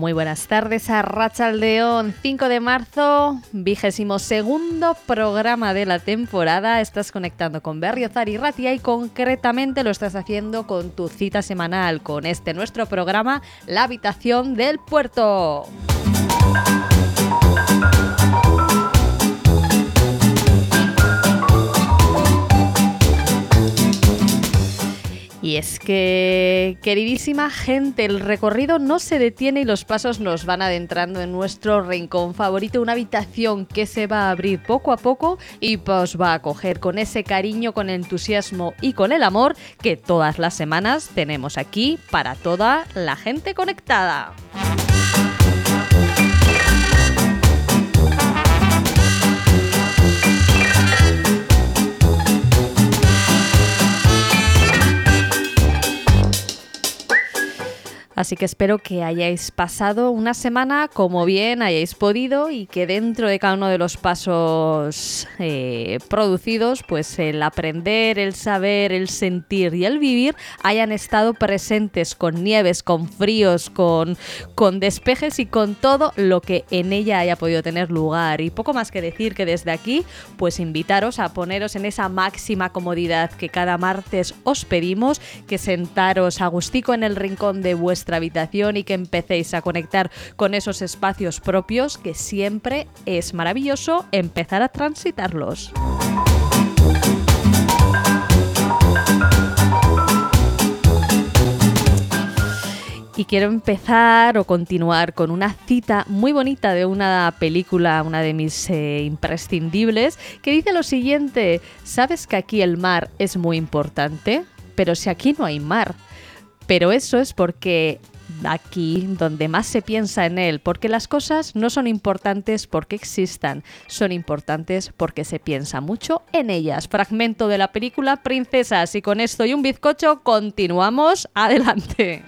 Muy buenas tardes, Arratsaldeon, 5 de marzo, 22º programa de la temporada. Estás conectando con Berriozar y Ratia y concretamente lo estás haciendo con tu cita semanal con este nuestro programa, La Habitación del Puerto. Y es que, queridísima gente, el recorrido no se detiene y los pasos nos van adentrando en nuestro rincón favorito, una habitación que se va a abrir poco a poco y pues va a acoger con ese cariño, con entusiasmo y con el amor que todas las semanas tenemos aquí para toda la gente conectada. Así que espero que hayáis pasado una semana como bien hayáis podido y que dentro de cada uno de los pasos producidos, pues el aprender, el saber, el sentir y el vivir hayan estado presentes con nieves, con fríos, con despejes y con todo lo que en ella haya podido tener lugar. Y poco más que decir que desde aquí, pues invitaros a poneros en esa máxima comodidad que cada martes os pedimos, que sentaros a gustico en el rincón de vuestra habitación y que empecéis a conectar con esos espacios propios que siempre es maravilloso empezar a transitarlos. Y quiero empezar o continuar con una cita muy bonita de una película, una de mis imprescindibles, que dice lo siguiente: ¿sabes que aquí el mar es muy importante? Pero si aquí no hay mar. Pero eso es porque aquí donde más se piensa en él, porque las cosas no son importantes porque existan, son importantes porque se piensa mucho en ellas. Fragmento de la película Princesas, y con esto y un bizcocho continuamos adelante.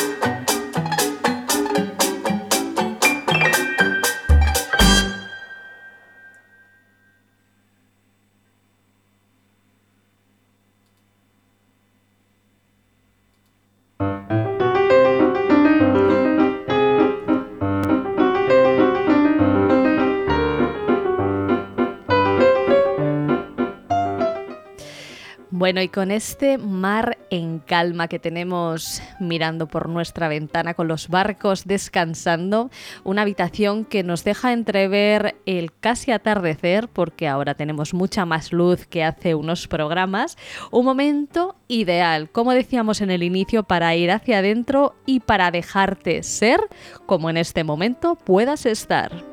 Bueno, y con este mar en calma que tenemos mirando por nuestra ventana con los barcos descansando, una habitación que nos deja entrever el casi atardecer, porque ahora tenemos mucha más luz que hace unos programas, un momento ideal, como decíamos en el inicio, para ir hacia adentro y para dejarte ser como en este momento puedas estar.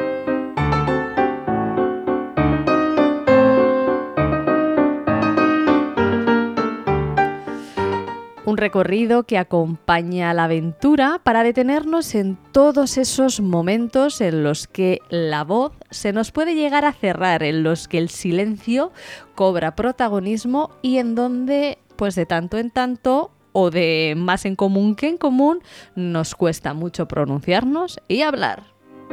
Un recorrido que acompaña la aventura para detenernos en todos esos momentos en los que la voz se nos puede llegar a cerrar, en los que el silencio cobra protagonismo y en donde, pues de tanto en tanto, o de más en común que en común, nos cuesta mucho pronunciarnos y hablar.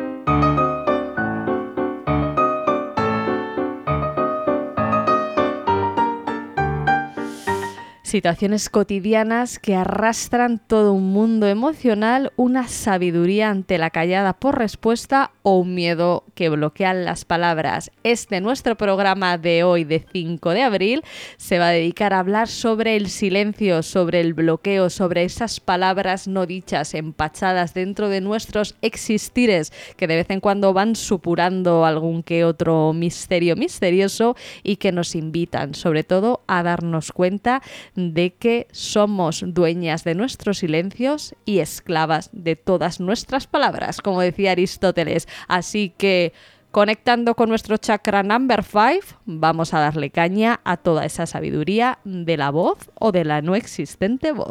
Situaciones cotidianas que arrastran todo un mundo emocional, una sabiduría ante la callada por respuesta o un miedo que bloquean las palabras. Nuestro programa de hoy, de 5 de abril, se va a dedicar a hablar sobre el silencio, sobre el bloqueo, sobre esas palabras no dichas, empachadas dentro de nuestros existires, que de vez en cuando van supurando algún que otro misterio misterioso y que nos invitan, sobre todo, a darnos cuenta de que somos dueñas de nuestros silencios y esclavas de todas nuestras palabras, como decía Aristóteles. Así que, conectando con nuestro chakra number 5, vamos a darle caña a toda esa sabiduría de la voz o de la no existente voz.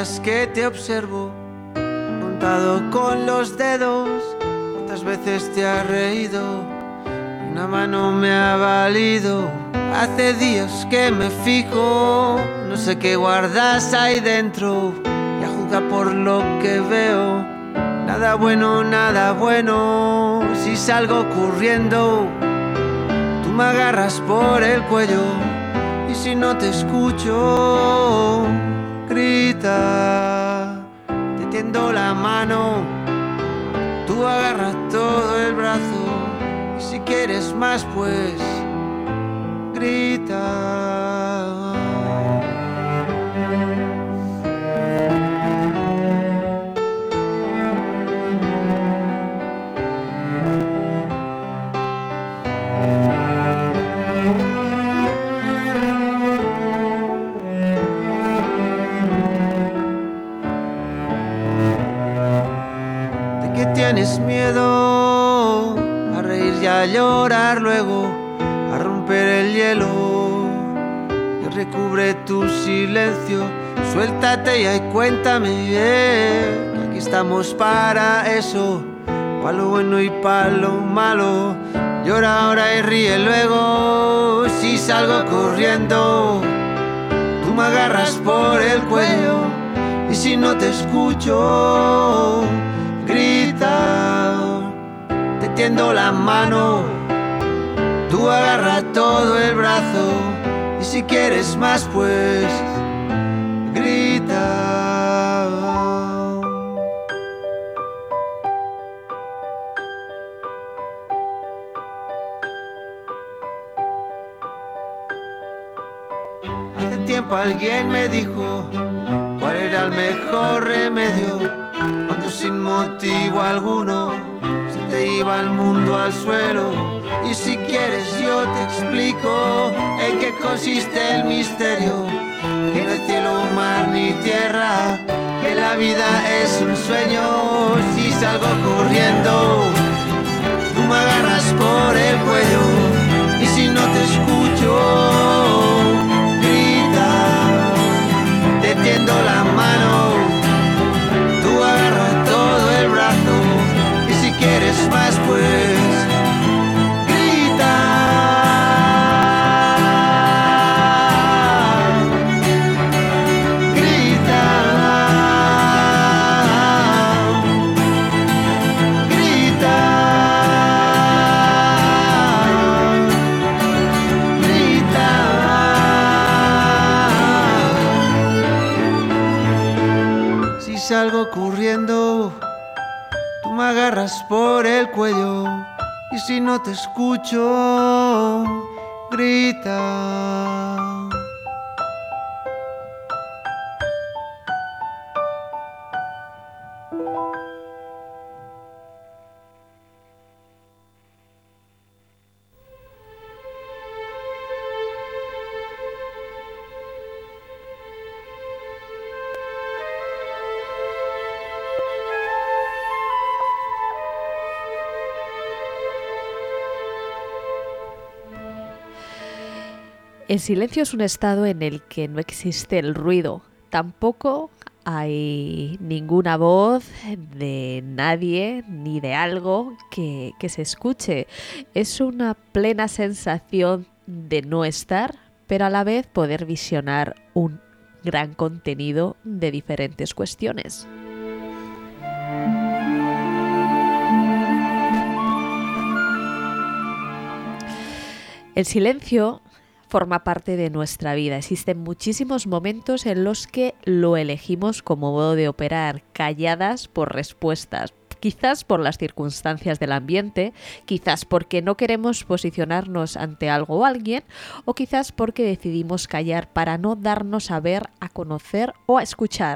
días que te observo, contado con los dedos, cuántas veces te has reído, una mano me ha valido. Hace días que me fijo, no sé qué guardas ahí dentro, y a juzgar por lo que veo, nada bueno, si salgo corriendo, tú me agarras por el cuello, y si no te escucho, grita, te tiendo la mano, tú agarras todo el brazo, y si quieres más pues grita. ¿De qué tienes miedo? A reír y a llorar luego, a romper el hielo que recubre tu silencio. Suéltate ya y cuéntame que aquí estamos para eso, pa' lo bueno y pa' lo malo. Llora ahora y ríe luego, si salgo corriendo, tú me agarras por el cuello, y si no te escucho, grita, te tiendo la mano, tú agarra todo el brazo, y si quieres más pues grita. Hace tiempo alguien me dijo cuál era el mejor remedio, cuando sin motivo alguno se te iba el mundo al suelo. Y si quieres yo te explico en qué consiste el misterio, que no hay cielo, mar ni tierra, que la vida es un sueño. Si salgo corriendo, tú me agarras por el cuello, y si no te escucho, grita, te tiendo la mano, tú agarras todo el brazo, y si quieres más pues salgo corriendo, tú me agarras por el cuello, y si no te escucho, grita. El silencio es un estado en el que no existe el ruido, tampoco hay ninguna voz de nadie ni de algo que se escuche. Es una plena sensación de no estar, pero a la vez poder visionar un gran contenido de diferentes cuestiones. El silencio forma parte de nuestra vida. Existen muchísimos momentos en los que lo elegimos como modo de operar, calladas por respuestas. Quizás por las circunstancias del ambiente, quizás porque no queremos posicionarnos ante algo o alguien, o quizás porque decidimos callar para no darnos a ver, a conocer o a escuchar.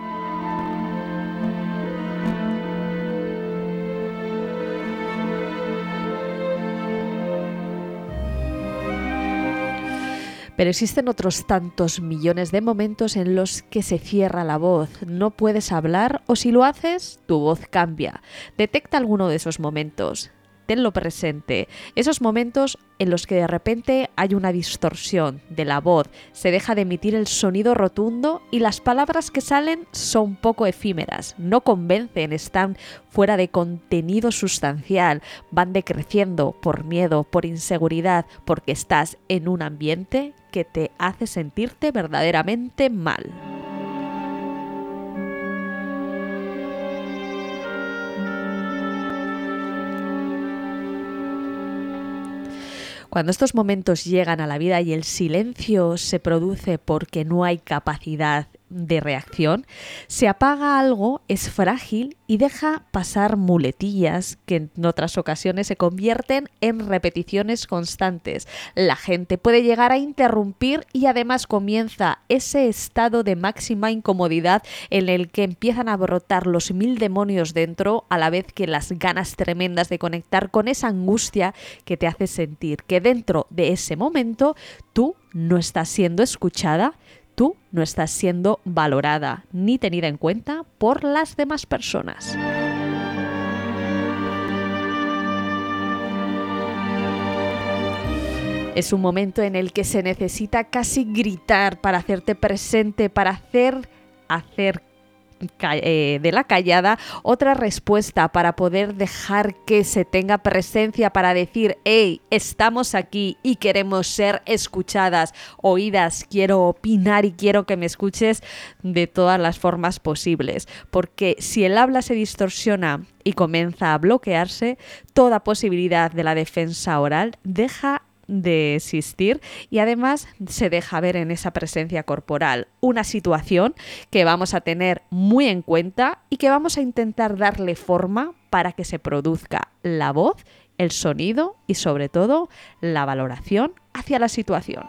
Pero existen otros tantos millones de momentos en los que se cierra la voz, no puedes hablar o si lo haces, tu voz cambia. Detecta alguno de esos momentos. tenlo presente. Esos momentos en los que de repente hay una distorsión de la voz, se deja de emitir el sonido rotundo y las palabras que salen son poco efímeras, no convencen, están fuera de contenido sustancial, van decreciendo por miedo, por inseguridad, porque estás en un ambiente que te hace sentirte verdaderamente mal. Cuando estos momentos llegan a la vida y el silencio se produce porque no hay capacidad de reacción, se apaga algo, es frágil y deja pasar muletillas que en otras ocasiones se convierten en repeticiones constantes. La gente puede llegar a interrumpir y además comienza ese estado de máxima incomodidad en el que empiezan a brotar los 1000 demonios dentro, a la vez que las ganas tremendas de conectar con esa angustia que te hace sentir que dentro de ese momento tú no estás siendo escuchada, tú no estás siendo valorada ni tenida en cuenta por las demás personas. Es un momento en el que se necesita casi gritar para hacerte presente, para hacer de la callada otra respuesta, para poder dejar que se tenga presencia, para decir: hey, estamos aquí y queremos ser escuchadas, oídas, quiero opinar y quiero que me escuches de todas las formas posibles, porque si el habla se distorsiona y comienza a bloquearse, toda posibilidad de la defensa oral deja de existir y además se deja ver en esa presencia corporal una situación que vamos a tener muy en cuenta y que vamos a intentar darle forma para que se produzca la voz, el sonido y sobre todo la valoración hacia la situación.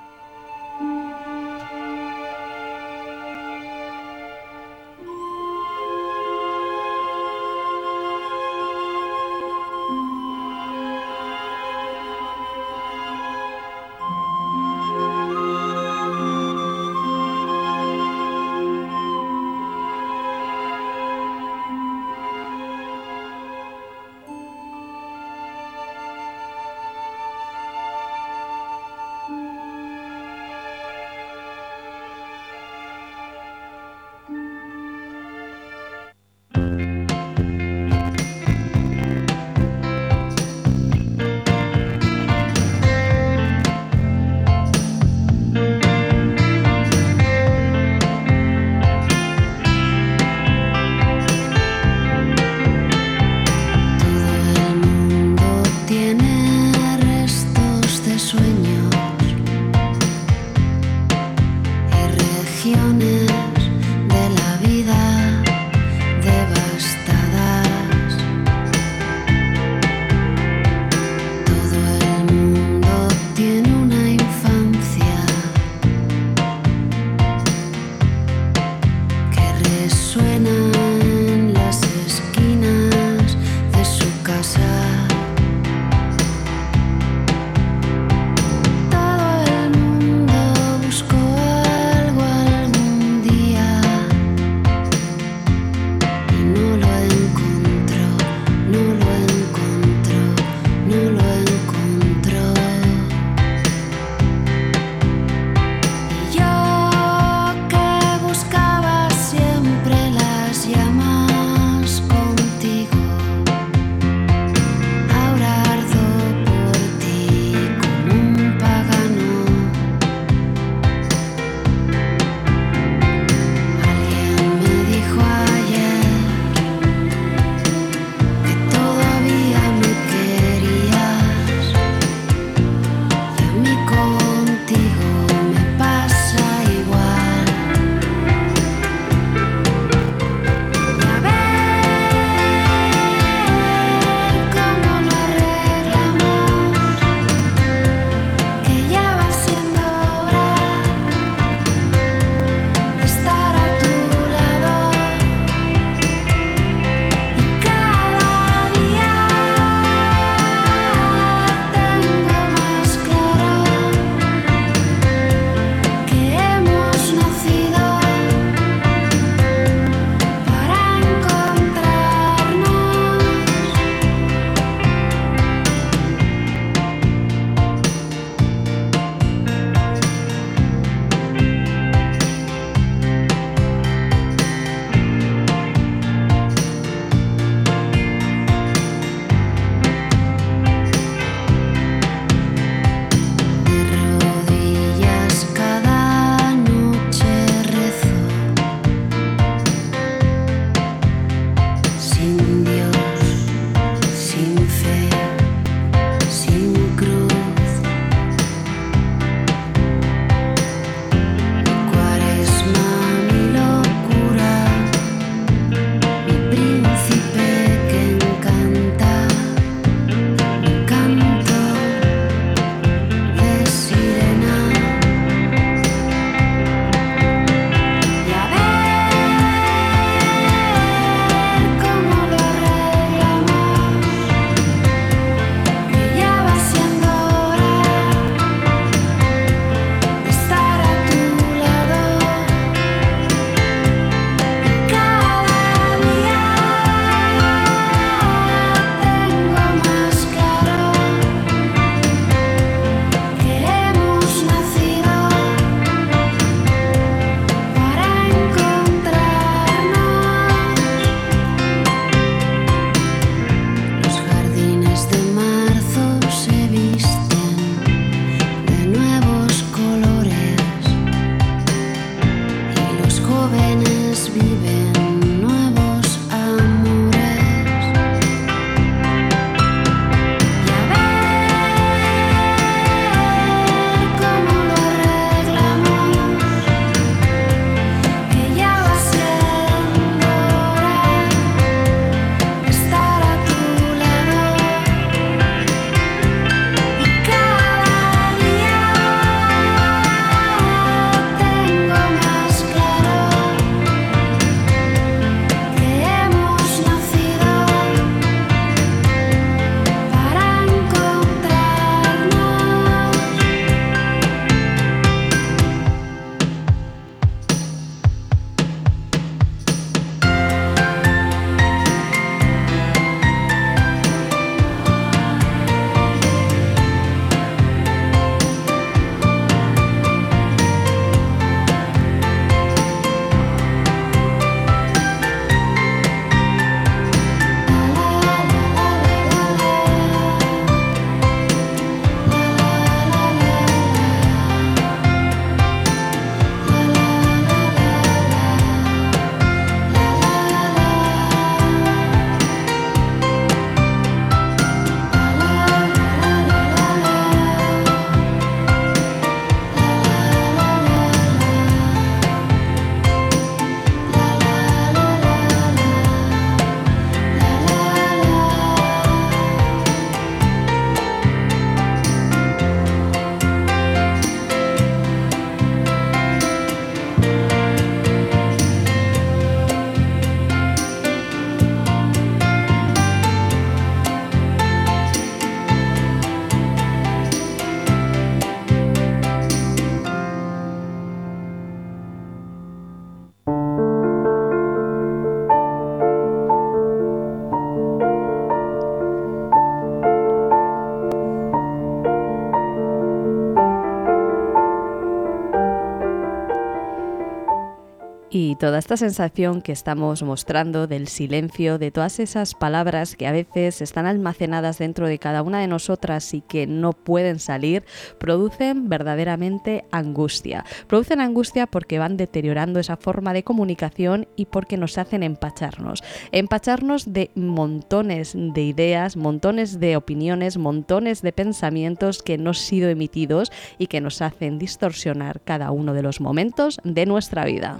toda esta sensación que estamos mostrando del silencio, de todas esas palabras que a veces están almacenadas dentro de cada una de nosotras y que no pueden salir, producen verdaderamente angustia. Producen angustia porque van deteriorando esa forma de comunicación y porque nos hacen empacharnos de montones de ideas, montones de opiniones, montones de pensamientos que no han sido emitidos y que nos hacen distorsionar cada uno de los momentos de nuestra vida.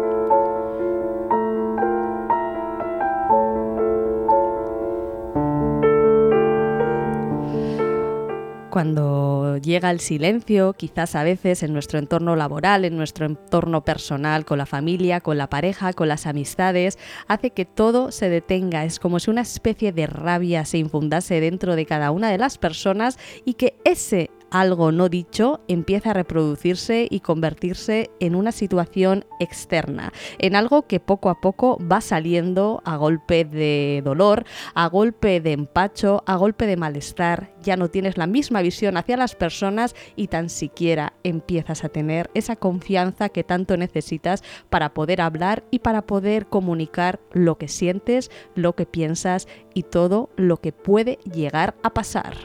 Cuando llega el silencio, quizás a veces en nuestro entorno laboral, en nuestro entorno personal, con la familia, con la pareja, con las amistades, hace que todo se detenga. Es como si una especie de rabia se infundase dentro de cada una de las personas y que ese algo no dicho empieza a reproducirse y convertirse en una situación externa, en algo que poco a poco va saliendo a golpe de dolor, a golpe de empacho, a golpe de malestar. Ya no tienes la misma visión hacia las personas y tan siquiera empiezas a tener esa confianza que tanto necesitas para poder hablar y para poder comunicar lo que sientes, lo que piensas y todo lo que puede llegar a pasar.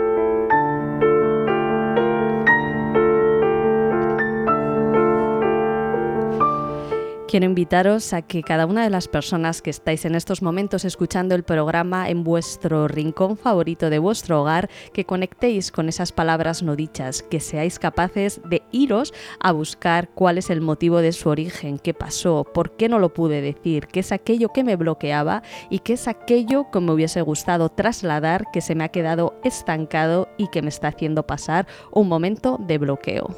Quiero invitaros a que cada una de las personas que estáis en estos momentos escuchando el programa en vuestro rincón favorito de vuestro hogar, que conectéis con esas palabras no dichas, que seáis capaces de iros a buscar cuál es el motivo de su origen, qué pasó, por qué no lo pude decir, qué es aquello que me bloqueaba y qué es aquello que me hubiese gustado trasladar, que se me ha quedado estancado y que me está haciendo pasar un momento de bloqueo.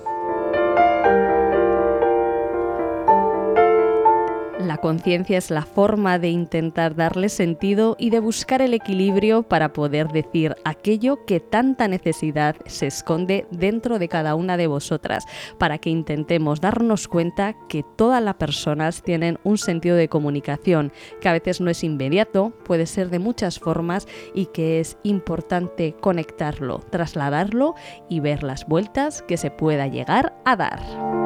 La conciencia es la forma de intentar darle sentido y de buscar el equilibrio para poder decir aquello que tanta necesidad se esconde dentro de cada una de vosotras, para que intentemos darnos cuenta que todas las personas tienen un sentido de comunicación, que a veces no es inmediato, puede ser de muchas formas y que es importante conectarlo, trasladarlo y ver las vueltas que se pueda llegar a dar.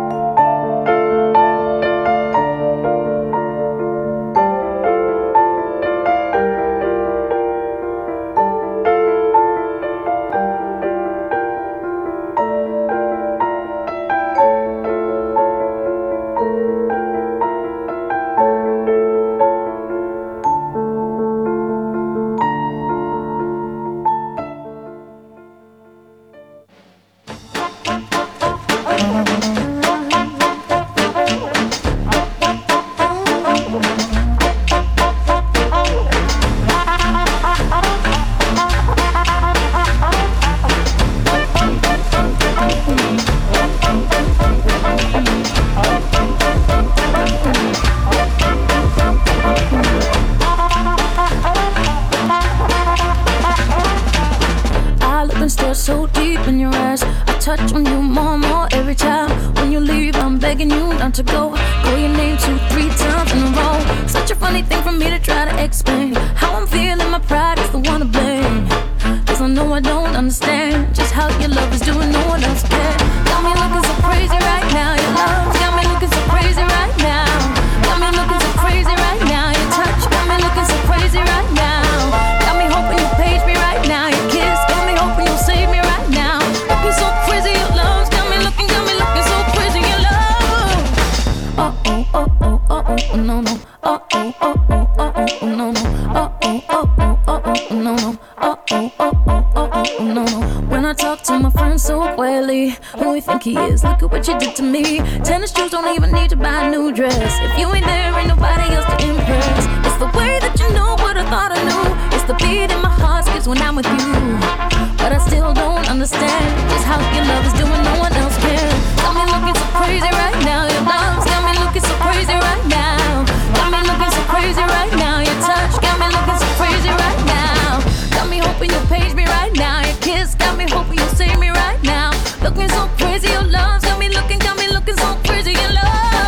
So deep in your eyes, I touch on you more and more every time. When you leave, I'm begging you not to go. Call your name 2-3 times in a row. Such a funny thing for me to try to explain. How I'm feeling, my pride is the one to blame. Cause I know I don't understand just how your love is doing, no one else can. Got me looking so crazy right now. Your love got me looking so crazy right now. Got me looking so crazy right now. Your touch got me looking so crazy right now. Got me hoping you page me right now. Your kiss got me hoping you'll save me right now. Looking so crazy, your love's got me looking so crazy, your love. Oh oh oh oh oh oh no no. Oh oh oh oh oh oh no no. Oh oh oh oh oh oh no no. Oh oh oh oh oh oh no no. When I talk to my friend so quietly, who we think he is? Look at what you did to me. Tennis shoes don't even need to buy a new dress. If you ain't there, ain't nobody else to impress. It's the way that you know what I thought I knew. It's the beat in my heart skips when I'm with you. But I still don't understand just how your love is doing, no one else can. Got me looking so crazy right now. Your love's got me looking so crazy right now. Got me looking so crazy right now. Your touch got me looking so crazy right now. Got me hoping you'll page me right now. Your kiss got me hoping you'll save me right now. Looking so crazy, your love's got me looking so crazy, your love.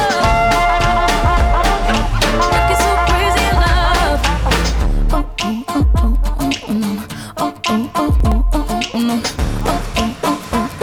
Looking so crazy, your love. Oh oh oh oh oh oh no. Oh oh oh oh oh oh no. Oh oh oh oh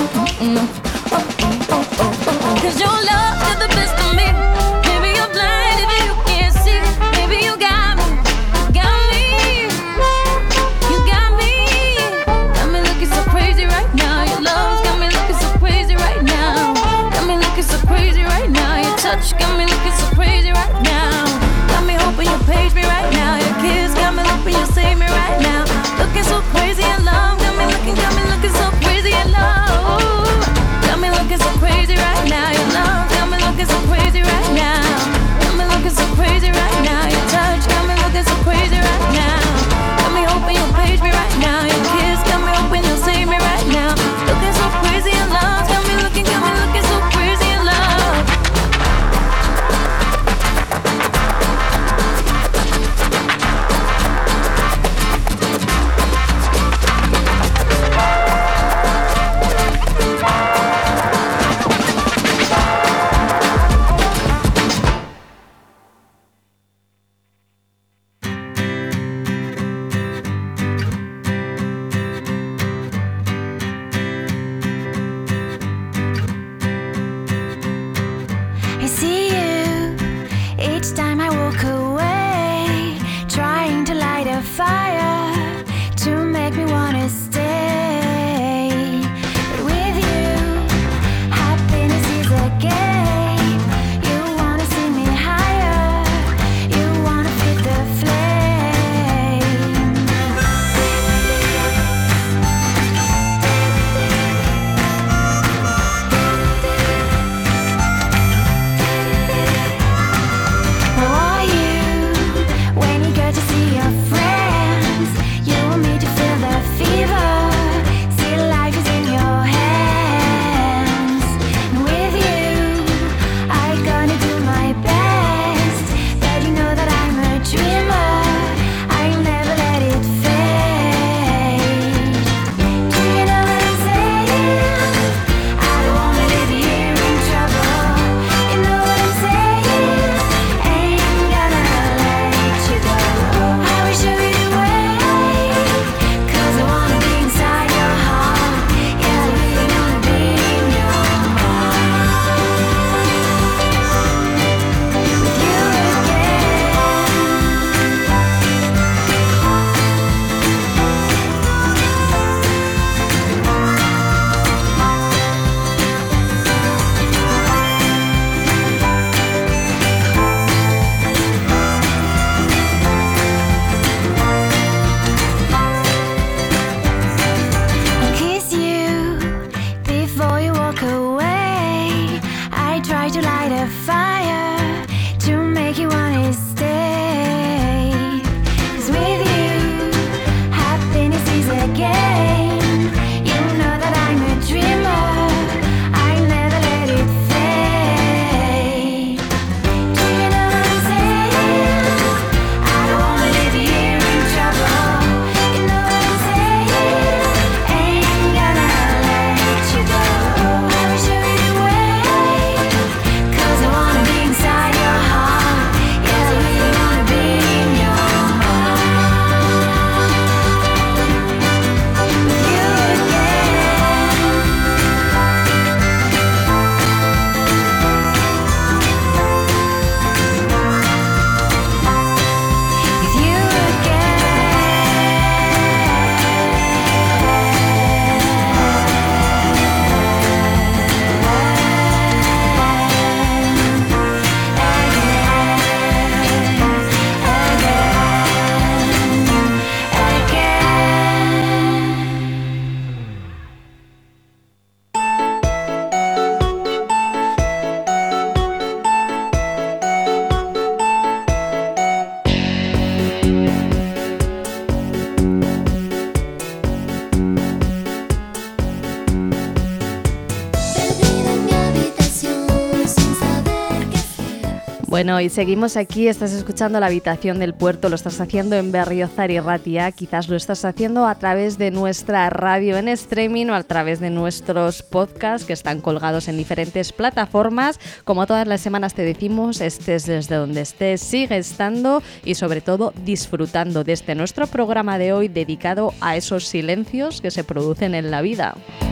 Bueno, y seguimos aquí, estás escuchando La Habitación del Puerto, lo estás haciendo en Berriozar y Ratia, quizás lo estás haciendo a través de nuestra radio en streaming o a través de nuestros podcasts que están colgados en diferentes plataformas. Como todas las semanas te decimos, estés desde donde estés, sigue estando y sobre todo disfrutando de este nuestro programa de hoy dedicado a esos silencios que se producen en la vida.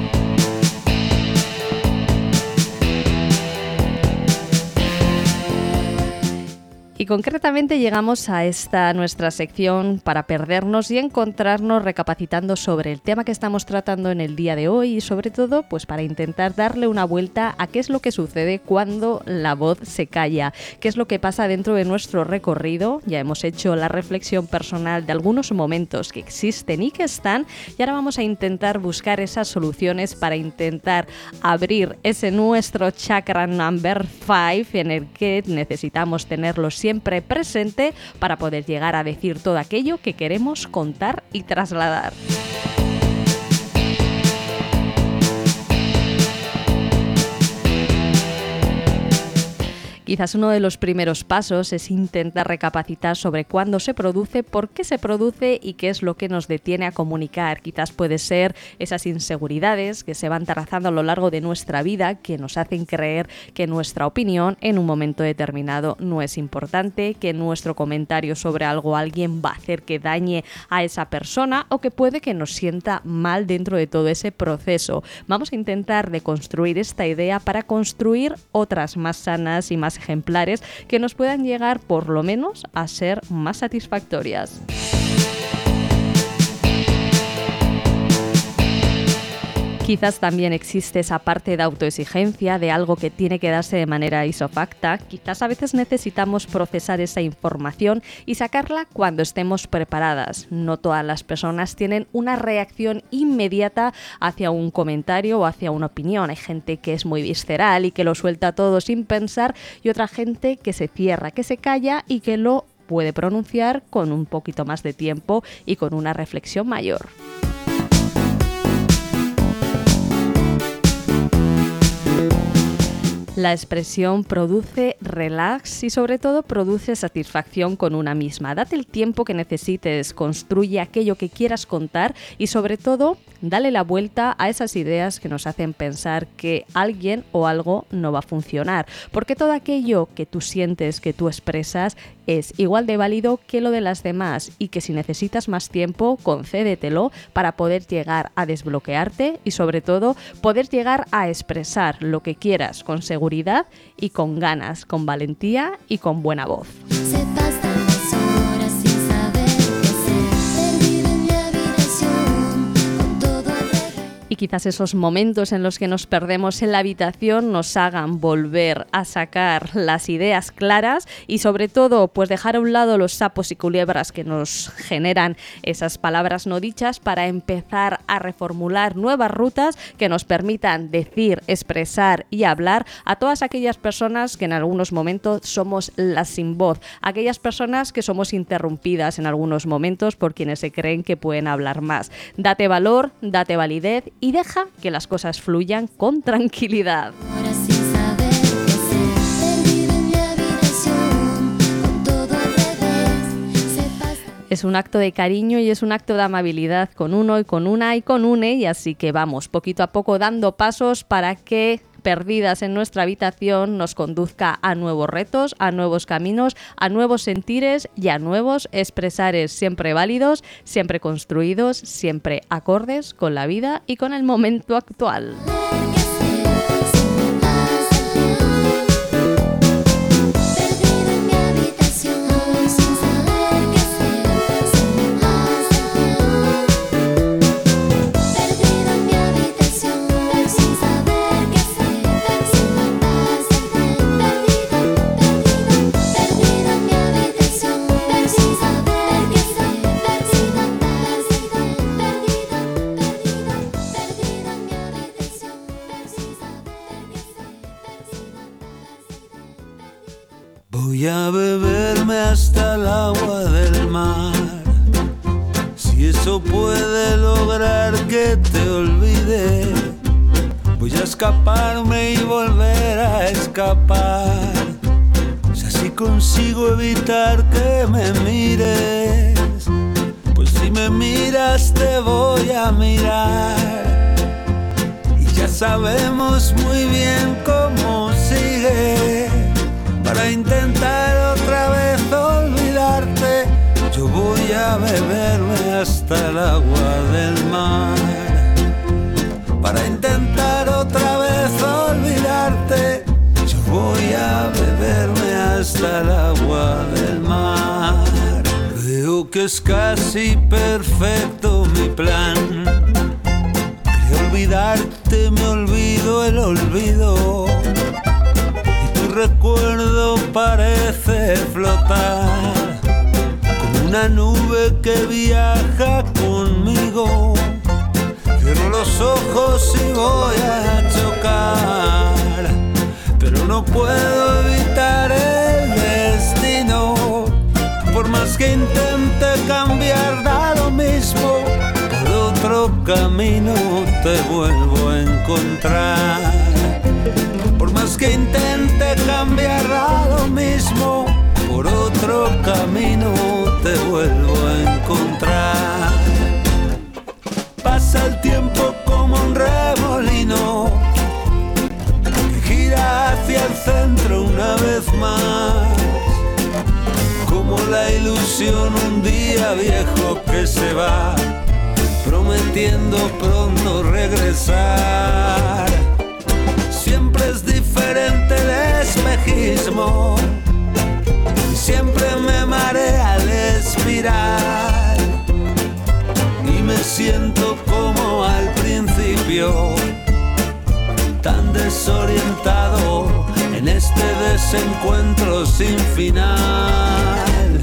Y concretamente llegamos a esta nuestra sección para perdernos y encontrarnos recapacitando sobre el tema que estamos tratando en el día de hoy y sobre todo pues para intentar darle una vuelta a qué es lo que sucede cuando la voz se calla, qué es lo que pasa dentro de nuestro recorrido. Ya hemos hecho la reflexión personal de algunos momentos que existen y que están y ahora vamos a intentar buscar esas soluciones para intentar abrir ese nuestro chakra number 5 en el que necesitamos tenerlo siempre presente para poder llegar a decir todo aquello que queremos contar y trasladar. Quizás uno de los primeros pasos es intentar recapacitar sobre cuándo se produce, por qué se produce y qué es lo que nos detiene a comunicar. Quizás puede ser esas inseguridades que se van trazando a lo largo de nuestra vida que nos hacen creer que nuestra opinión en un momento determinado no es importante, que nuestro comentario sobre algo o alguien va a hacer que dañe a esa persona o que puede que nos sienta mal dentro de todo ese proceso. Vamos a intentar deconstruir esta idea para construir otras más sanas y más ejemplares que nos puedan llegar por lo menos a ser más satisfactorias. Quizás también existe esa parte de autoexigencia, de algo que tiene que darse de manera isofacta. Quizás a veces necesitamos procesar esa información y sacarla cuando estemos preparadas. No todas las personas tienen una reacción inmediata hacia un comentario o hacia una opinión. Hay gente que es muy visceral y que lo suelta todo sin pensar y otra gente que se cierra, que se calla y que lo puede pronunciar con un poquito más de tiempo y con una reflexión mayor. La expresión produce relax y sobre todo produce satisfacción con una misma. Date el tiempo que necesites, construye aquello que quieras contar y sobre todo dale la vuelta a esas ideas que nos hacen pensar que alguien o algo no va a funcionar. Porque todo aquello que tú sientes, que tú expresas, es igual de válido que lo de las demás y que si necesitas más tiempo, concédetelo para poder llegar a desbloquearte y sobre todo poder llegar a expresar lo que quieras con seguridad y con ganas, con valentía y con buena voz. Y quizás esos momentos en los que nos perdemos en la habitación nos hagan volver a sacar las ideas claras y sobre todo pues dejar a un lado los sapos y culebras que nos generan esas palabras no dichas para empezar a reformular nuevas rutas que nos permitan decir, expresar y hablar a todas aquellas personas que en algunos momentos somos las sin voz, aquellas personas que somos interrumpidas en algunos momentos por quienes se creen que pueden hablar más. Date valor, date validez y deja que las cosas fluyan con tranquilidad. Es un acto de cariño y es un acto de amabilidad con uno y con una y con une y así que vamos poquito a poco dando pasos para que perdidas en nuestra habitación nos conduzca a nuevos retos, a nuevos caminos, a nuevos sentires y a nuevos expresares siempre válidos, siempre construidos, siempre acordes con la vida y con el momento actual. Voy a beberme hasta el agua del mar, si eso puede lograr que te olvide. Voy a escaparme y volver a escapar, si así consigo evitar que me mires, pues si me miras te voy a mirar. Y ya sabemos muy bien cómo sigue. Para intentar otra vez olvidarte, yo voy a beberme hasta el agua del mar. Para intentar otra vez olvidarte, yo voy a beberme hasta el agua del mar. Veo que es casi perfecto mi plan. Creo olvidarte, me olvido el olvido. Y tu recuerdo parece flotar como una nube que viaja conmigo. Cierro los ojos y voy a chocar, pero no puedo evitar el destino. Por más que intente cambiar, da lo mismo. Por otro camino te vuelvo a encontrar. Por más que intente cambiar, da lo mismo. Por otro camino te vuelvo a encontrar. Pasa el tiempo como un remolino que gira hacia el centro una vez más, como la ilusión un día viejo que se va, prometiendo pronto regresar. Siempre es diferente el espejismo, siempre me marea al espiral. Y me siento como al principio, tan desorientado en este desencuentro sin final.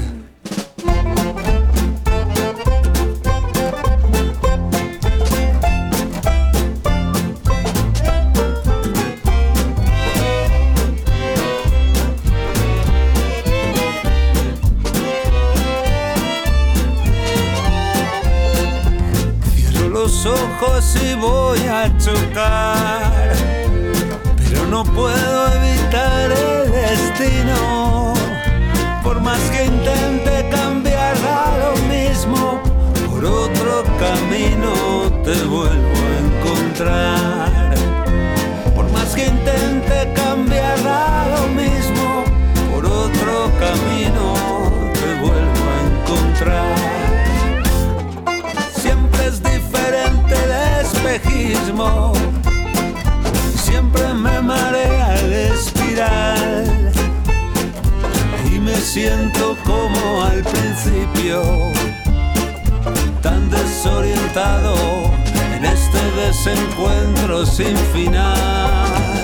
Ojos y voy a chocar, pero no puedo evitar el destino. Por más que intente cambiar, da lo mismo. Por otro camino te vuelvo a encontrar. Por más que intente cambiar, da lo mismo. Por otro camino te vuelvo a encontrar. Siempre es diferente el espejismo, siempre me marea el espiral. Y me siento como al principio, tan desorientado en este desencuentro sin final.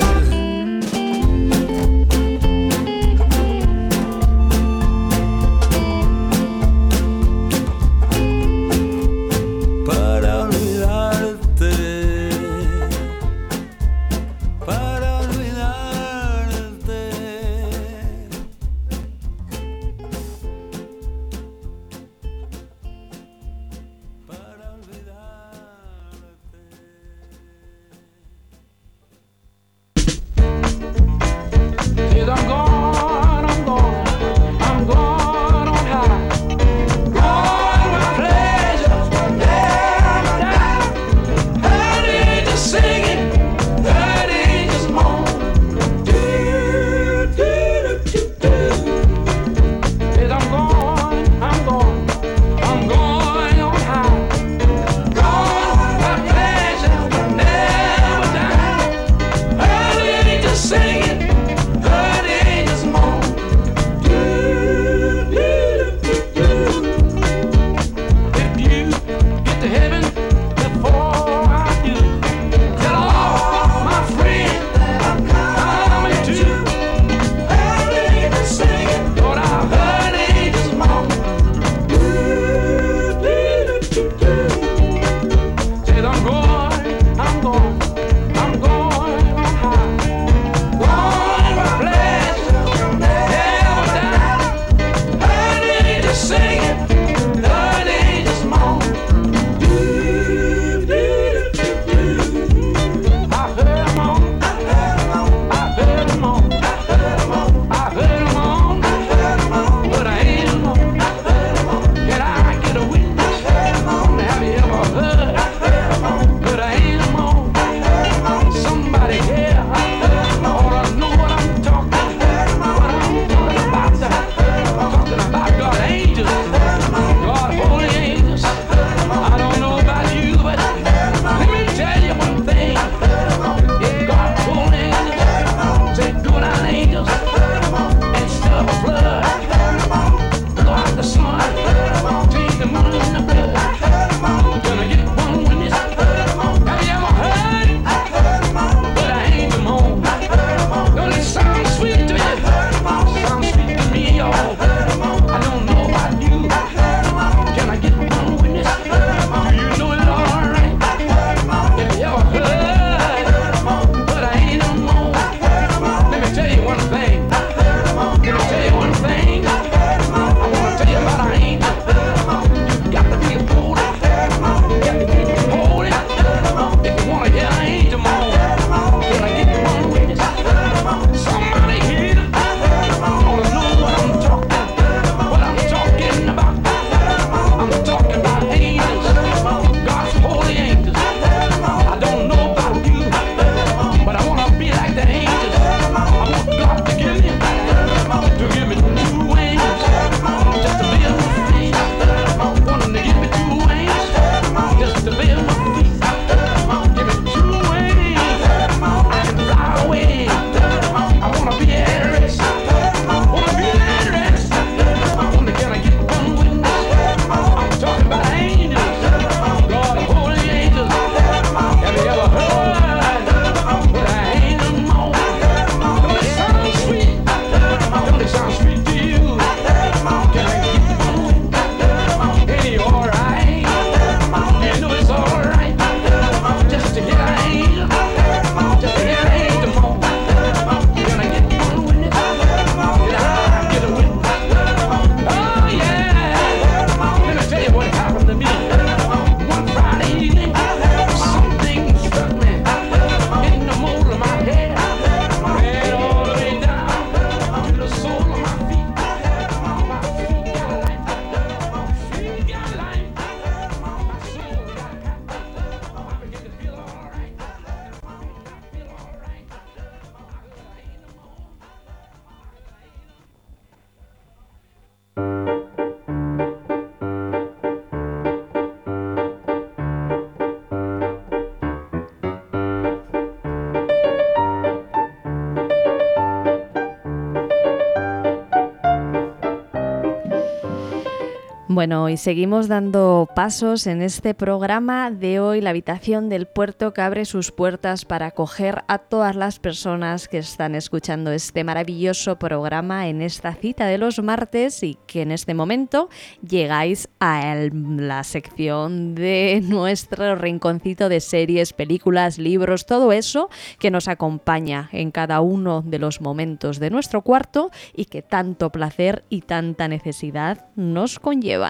Bueno, y seguimos dando pasos en este programa de hoy, la habitación del puerto, que abre sus puertas para acoger a todas las personas que están escuchando este maravilloso programa en esta cita de los martes, y que en este momento llegáis a la sección de nuestro rinconcito de series, películas, libros, todo eso que nos acompaña en cada uno de los momentos de nuestro cuarto y que tanto placer y tanta necesidad nos conlleva.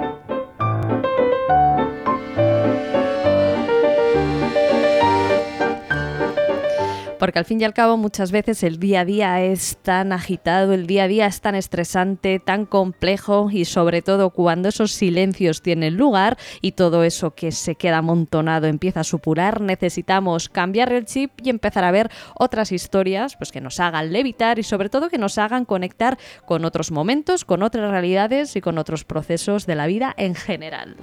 Porque al fin y al cabo muchas veces el día a día es tan agitado, el día a día es tan estresante, tan complejo, y sobre todo cuando esos silencios tienen lugar y todo eso que se queda amontonado empieza a supurar, necesitamos cambiar el chip y empezar a ver otras historias pues que nos hagan levitar y sobre todo que nos hagan conectar con otros momentos, con otras realidades y con otros procesos de la vida en general.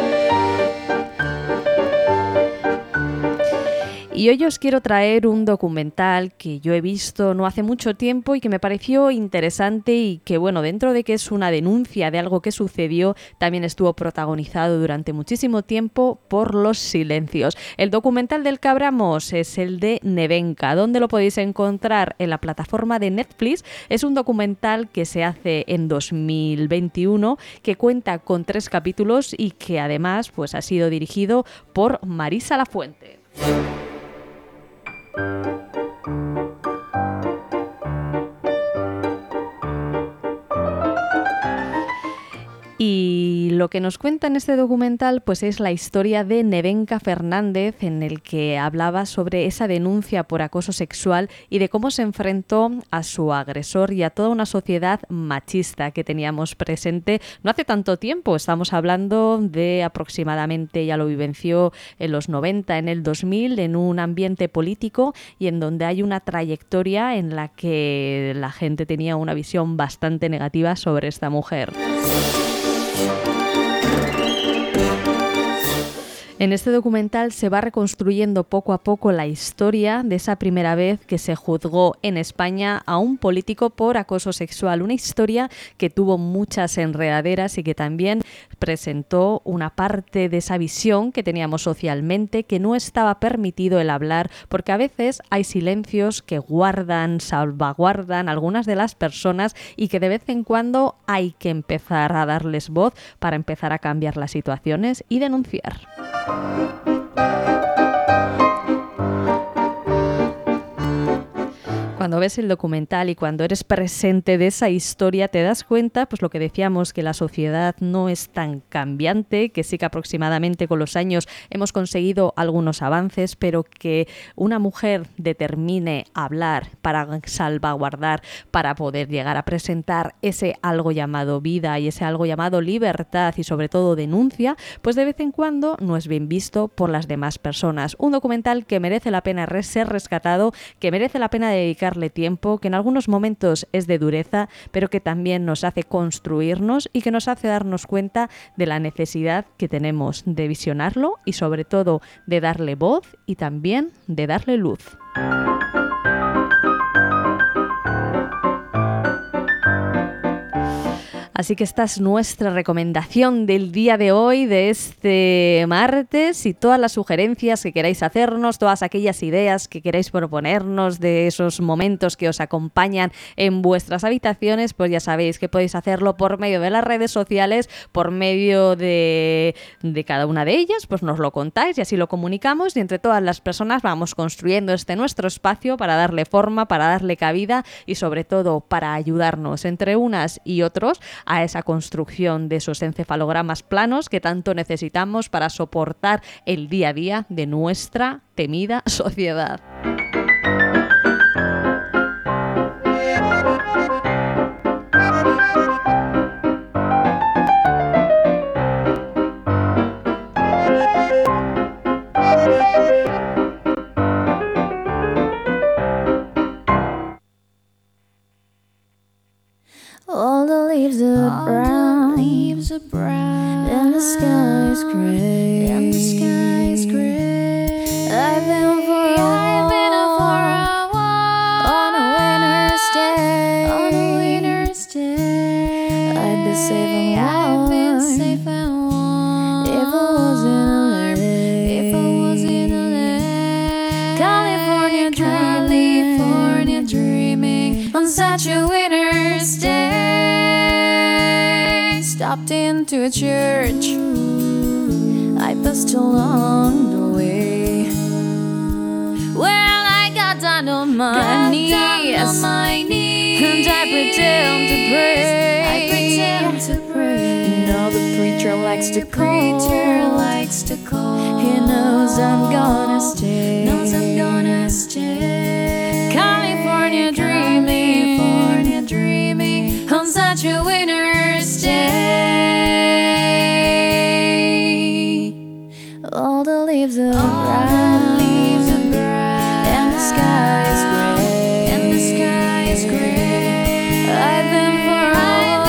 Y hoy os quiero traer un documental que yo he visto no hace mucho tiempo y que me pareció interesante, y que, bueno, dentro de que es una denuncia de algo que sucedió, también estuvo protagonizado durante muchísimo tiempo por los silencios. El documental del que hablamos es el de Nevenka. ¿Dónde lo podéis encontrar? En la plataforma de Netflix. Es un documental que se hace en 2021, que cuenta con 3 capítulos y que además pues ha sido dirigido por Marisa Lafuente. Y lo que nos cuenta en este documental pues es la historia de Nevenka Fernández, en el que hablaba sobre esa denuncia por acoso sexual y de cómo se enfrentó a su agresor y a toda una sociedad machista que teníamos presente no hace tanto tiempo. Estamos hablando de aproximadamente, ya lo vivenció en los 90, en el 2000, en un ambiente político y en donde hay una trayectoria en la que la gente tenía una visión bastante negativa sobre esta mujer. En este documental se va reconstruyendo poco a poco la historia de esa primera vez que se juzgó en España a un político por acoso sexual. Una historia que tuvo muchas enredaderas y que también presentó una parte de esa visión que teníamos socialmente, que no estaba permitido el hablar, porque a veces hay silencios que guardan, salvaguardan algunas de las personas y que de vez en cuando hay que empezar a darles voz para empezar a cambiar las situaciones y denunciar. Cuando ves el documental y cuando eres presente de esa historia te das cuenta, pues lo que decíamos, que la sociedad no es tan cambiante, que sí que aproximadamente con los años hemos conseguido algunos avances, pero que una mujer determine hablar para salvaguardar, para poder llegar a presentar ese algo llamado vida y ese algo llamado libertad y sobre todo denuncia, pues de vez en cuando no es bien visto por las demás personas. Un documental que merece la pena ser rescatado, que merece la pena dedicarle tiempo, que en algunos momentos es de dureza, pero que también nos hace construirnos y que nos hace darnos cuenta de la necesidad que tenemos de visionarlo y sobre todo de darle voz y también de darle luz. Así que esta es nuestra recomendación del día de hoy, de este martes, y todas las sugerencias que queráis hacernos, todas aquellas ideas que queráis proponernos de esos momentos que os acompañan en vuestras habitaciones, pues ya sabéis que podéis hacerlo por medio de las redes sociales, por medio de cada una de ellas, pues nos lo contáis y así lo comunicamos, y entre todas las personas vamos construyendo nuestro espacio para darle forma, para darle cabida y sobre todo para ayudarnos entre unas y otros a esa construcción de esos encefalogramas planos que tanto necesitamos para soportar el día a día de nuestra temida sociedad. All the leaves are brown, and the sky is gray. I've been for a walk on a winter's day. I've been saving walked into a church. I passed along the way. Well, I got down on my knees, and I pretend to pray. Now the preacher likes to call. He knows I'm gonna stay. California dreaming on such a winter's day. All the leaves are brown, and the sky is gray. I've been for a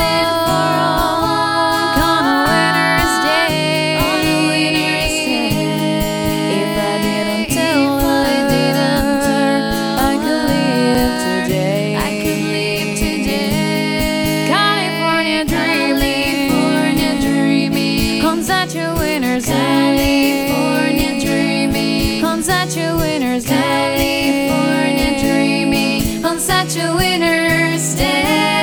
walk on a winter's day. If I didn't tell her, I could live today. California dreaming on such a winter's day. On such a winter's day. On such a winter's day.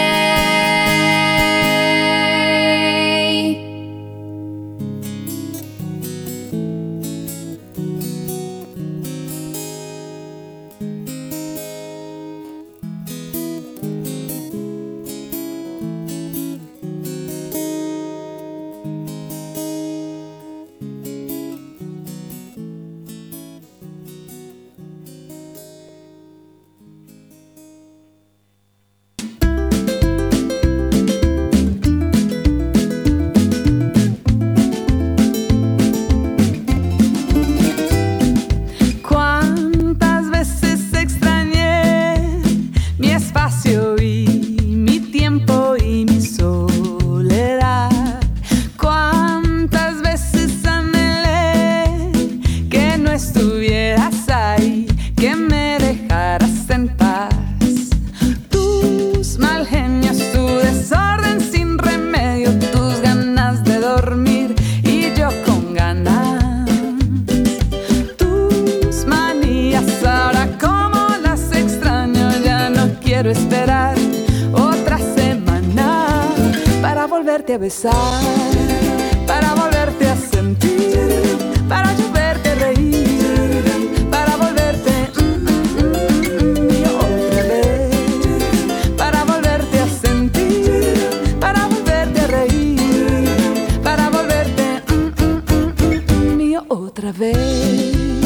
Cuántas veces extrañé mi espacio y mi tiempo y mi soledad. Cuántas veces anhelé que no estuvieras ahí, que me dejaras en paz. Tus mal genios, tu desorden sin remedio, tus ganas de dormir y yo con ganas. Tus manías, ahora como las extraño, ya no quiero esperar otra semana para volverte a besar, para volverte a sentir, para yo verte reír, para volverte otra vez, para volverte a sentir, para volverte a reír, para volverte mío otra vez.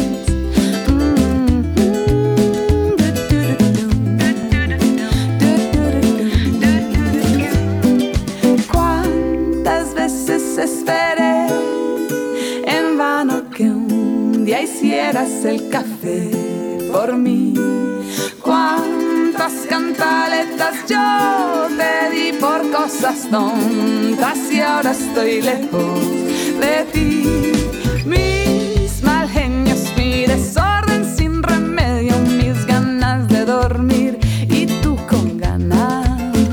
Cuántas veces esperé en vano que un día hicieras el café por mí. Cuántas cantaletas yo te di por cosas tontas y ahora estoy lejos de ti. Mis mal genios, mi desorden sin remedio, mis ganas de dormir y tú con ganas.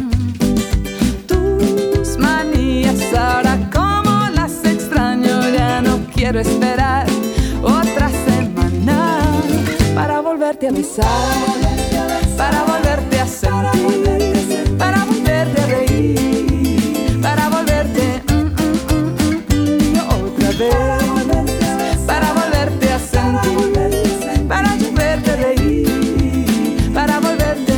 Tus manías, ahora como las extraño, ya no quiero esperar otra semana para volverte a besar, para volverte a sentir, para volverte a reír, para volverte otra vez, para volverte a sentir, para yo verte reír, para volverte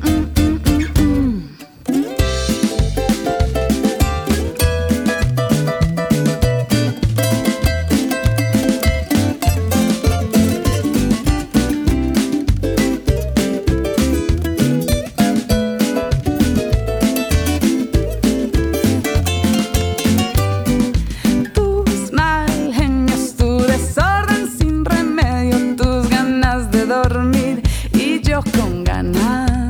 tus mal genios, tu desorden sin remedio, tus ganas de dormir y yo con ganas.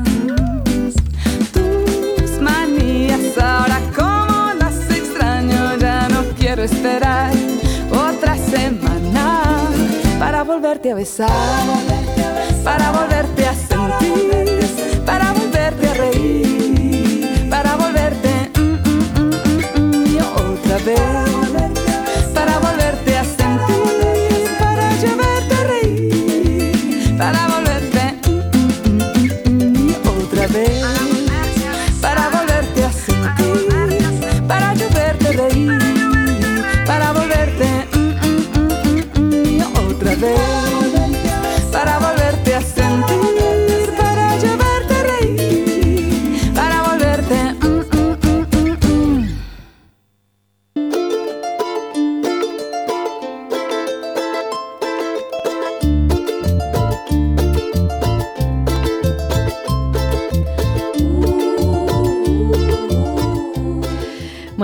Tus manías, ahora como las extraño, ya no quiero esperar otra semana para volverte a besar, para volverte a sentir, para volverte a reír, para volverte otra vez, para volverte a sentir, para yo verte reír, para volverte otra vez, para volverte a sentir, para yo verte reír.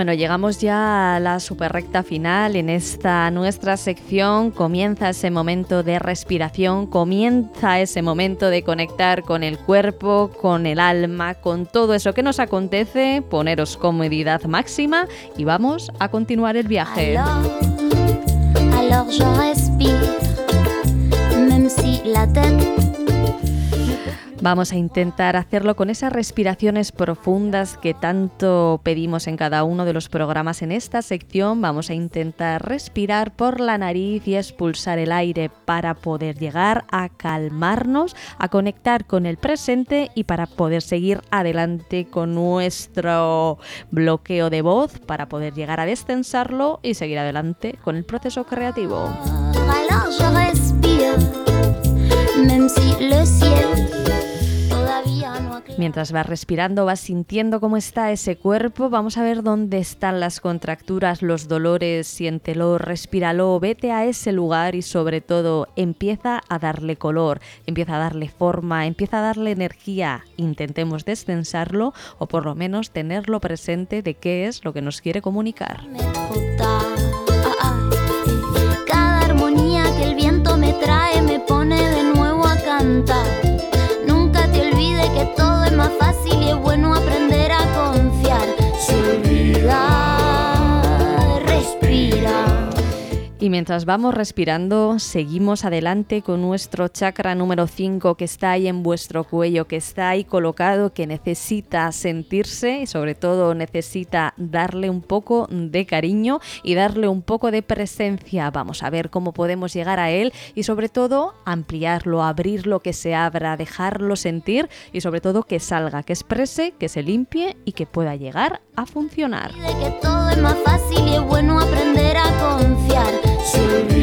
Bueno, llegamos ya a la super recta final. En esta nuestra sección comienza ese momento de respiración, comienza ese momento de conectar con el cuerpo, con el alma, con todo eso que nos acontece. Poneros comodidad máxima y vamos a continuar el viaje. Alors je respire, même si la tête. Vamos a intentar hacerlo con esas respiraciones profundas que tanto pedimos en cada uno de los programas. En esta sección vamos a intentar respirar por la nariz y expulsar el aire para poder llegar a calmarnos, a conectar con el presente y para poder seguir adelante con nuestro bloqueo de voz, para poder llegar a destensarlo y seguir adelante con el proceso creativo. Alors je respire, même si le ciel. Mientras vas respirando, vas sintiendo cómo está ese cuerpo. Vamos a ver dónde están las contracturas, los dolores. Siéntelo, respíralo, vete a ese lugar y sobre todo empieza a darle color, empieza a darle forma, empieza a darle energía. Intentemos destensarlo o por lo menos tenerlo presente de qué es lo que nos quiere comunicar. Cada armonía que el viento me trae me pone de nuevo a cantar. Que todo es más fácil y es bueno aprender a confiar. Se olvida, respira. Y mientras vamos respirando, seguimos adelante con nuestro chakra número 5 que está ahí en vuestro cuello, que está ahí colocado, que necesita sentirse y sobre todo necesita darle un poco de cariño y darle un poco de presencia. Vamos a ver cómo podemos llegar a él y sobre todo ampliarlo, abrirlo, que se abra, dejarlo sentir y sobre todo que salga, que exprese, que se limpie y que pueda llegar a funcionar. Que todo es más fácil y es bueno aprender a confiar. Se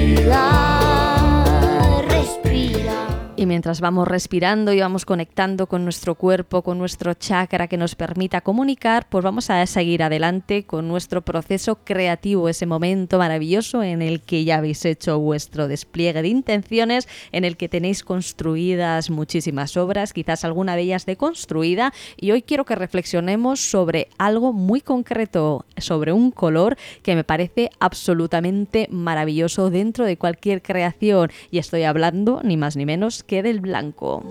olvida, respira. Y mientras vamos respirando y vamos conectando con nuestro cuerpo, con nuestro chakra que nos permita comunicar, pues vamos a seguir adelante con nuestro proceso creativo, ese momento maravilloso en el que ya habéis hecho vuestro despliegue de intenciones, en el que tenéis construidas muchísimas obras, quizás alguna de ellas deconstruida, y hoy quiero que reflexionemos sobre algo muy concreto, sobre un color que me parece absolutamente maravilloso dentro de cualquier creación, y estoy hablando ni más ni menos que del blanco.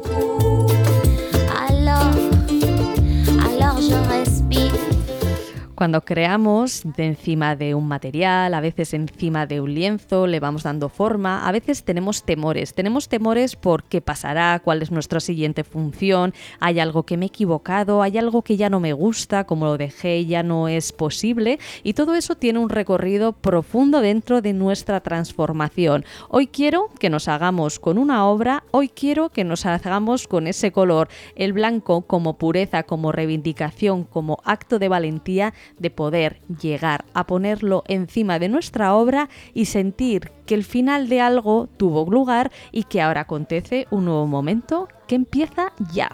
Alors je respire. Cuando creamos de encima de un material, a veces encima de un lienzo, le vamos dando forma, a veces tenemos temores. Tenemos temores por qué pasará, cuál es nuestra siguiente función, hay algo que me he equivocado, hay algo que ya no me gusta, como lo dejé ya no es posible, y todo eso tiene un recorrido profundo dentro de nuestra transformación. Hoy quiero que nos hagamos con una obra, hoy quiero que nos hagamos con ese color, el blanco como pureza, como reivindicación, como acto de valentía, de poder llegar a ponerlo encima de nuestra obra y sentir que el final de algo tuvo lugar y que ahora acontece un nuevo momento que empieza ya.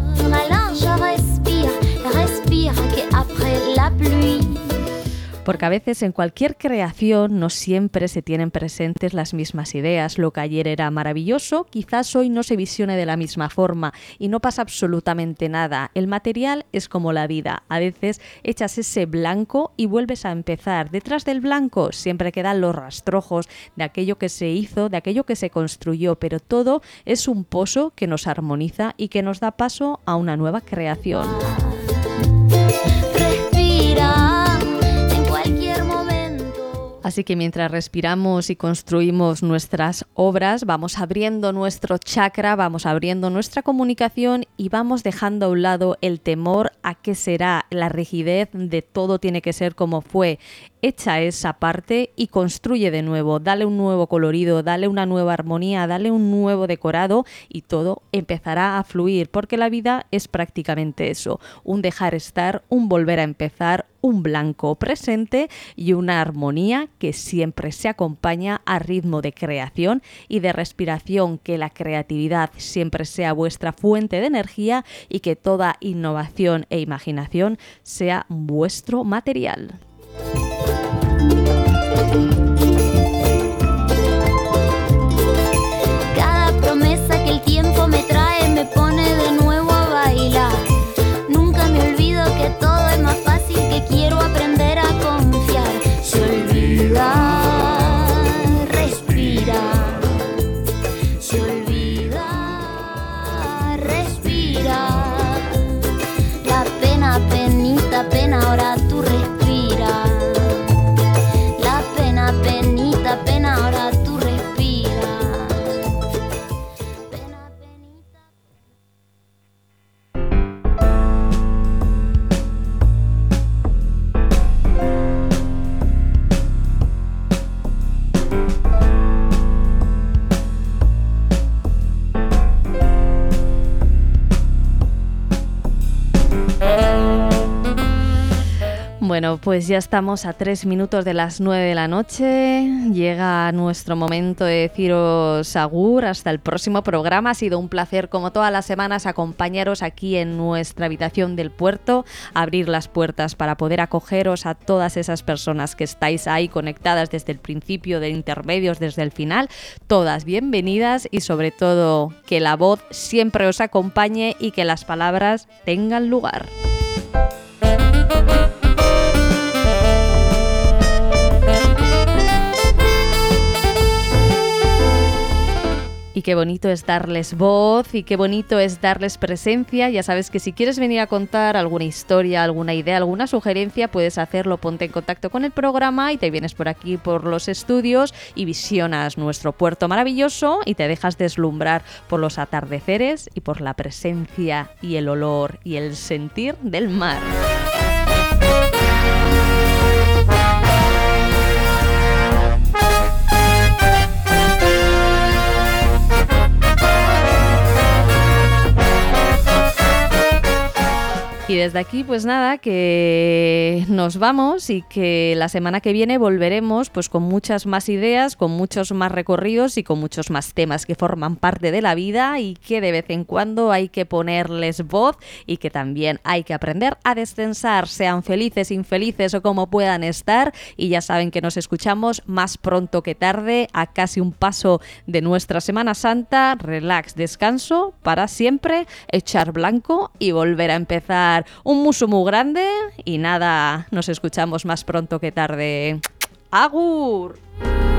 Porque a veces en cualquier creación no siempre se tienen presentes las mismas ideas. Lo que ayer era maravilloso, quizás hoy no se visione de la misma forma y no pasa absolutamente nada. El material es como la vida. A veces echas ese blanco y vuelves a empezar. Detrás del blanco siempre quedan los rastrojos de aquello que se hizo, de aquello que se construyó, pero todo es un pozo que nos armoniza y que nos da paso a una nueva creación. Así que mientras respiramos y construimos nuestras obras, vamos abriendo nuestro chakra, vamos abriendo nuestra comunicación y vamos dejando a un lado el temor a qué será, la rigidez de todo tiene que ser como fue. Echa esa parte y construye de nuevo, dale un nuevo colorido, dale una nueva armonía, dale un nuevo decorado y todo empezará a fluir, porque la vida es prácticamente eso, un dejar estar, un volver a empezar, un blanco presente y una armonía que siempre se acompaña a ritmo de creación y de respiración, que la creatividad siempre sea vuestra fuente de energía y que toda innovación e imaginación sea vuestro material. Cada promesa que el tiempo me trae me pone de nuevo a bailar. Nunca me olvido que todo es más fácil, que quiero aprender a Bueno, pues ya estamos a 3 minutos de las 9 de la noche. Llega nuestro momento de deciros agur hasta el próximo programa. Ha sido un placer, como todas las semanas, acompañaros aquí en nuestra habitación del puerto, abrir las puertas para poder acogeros a todas esas personas que estáis ahí conectadas desde el principio, de intermedios, desde el final. Todas bienvenidas y sobre todo que la voz siempre os acompañe y que las palabras tengan lugar. Y qué bonito es darles voz y qué bonito es darles presencia. Ya sabes que si quieres venir a contar alguna historia, alguna idea, alguna sugerencia, puedes hacerlo. Ponte en contacto con el programa y te vienes por aquí, por los estudios, y visionas nuestro puerto maravilloso y te dejas deslumbrar por los atardeceres y por la presencia y el olor y el sentir del mar. Y desde aquí, pues nada, que nos vamos y que la semana que viene volveremos pues con muchas más ideas, con muchos más recorridos y con muchos más temas que forman parte de la vida y que de vez en cuando hay que ponerles voz y que también hay que aprender a descansar, sean felices, infelices o como puedan estar. Y ya saben que nos escuchamos más pronto que tarde, a casi un paso de nuestra Semana Santa. Relax, descanso para siempre, echar blanco y volver a empezar. Un musu muy grande y nada, nos escuchamos más pronto que tarde. ¡Agur!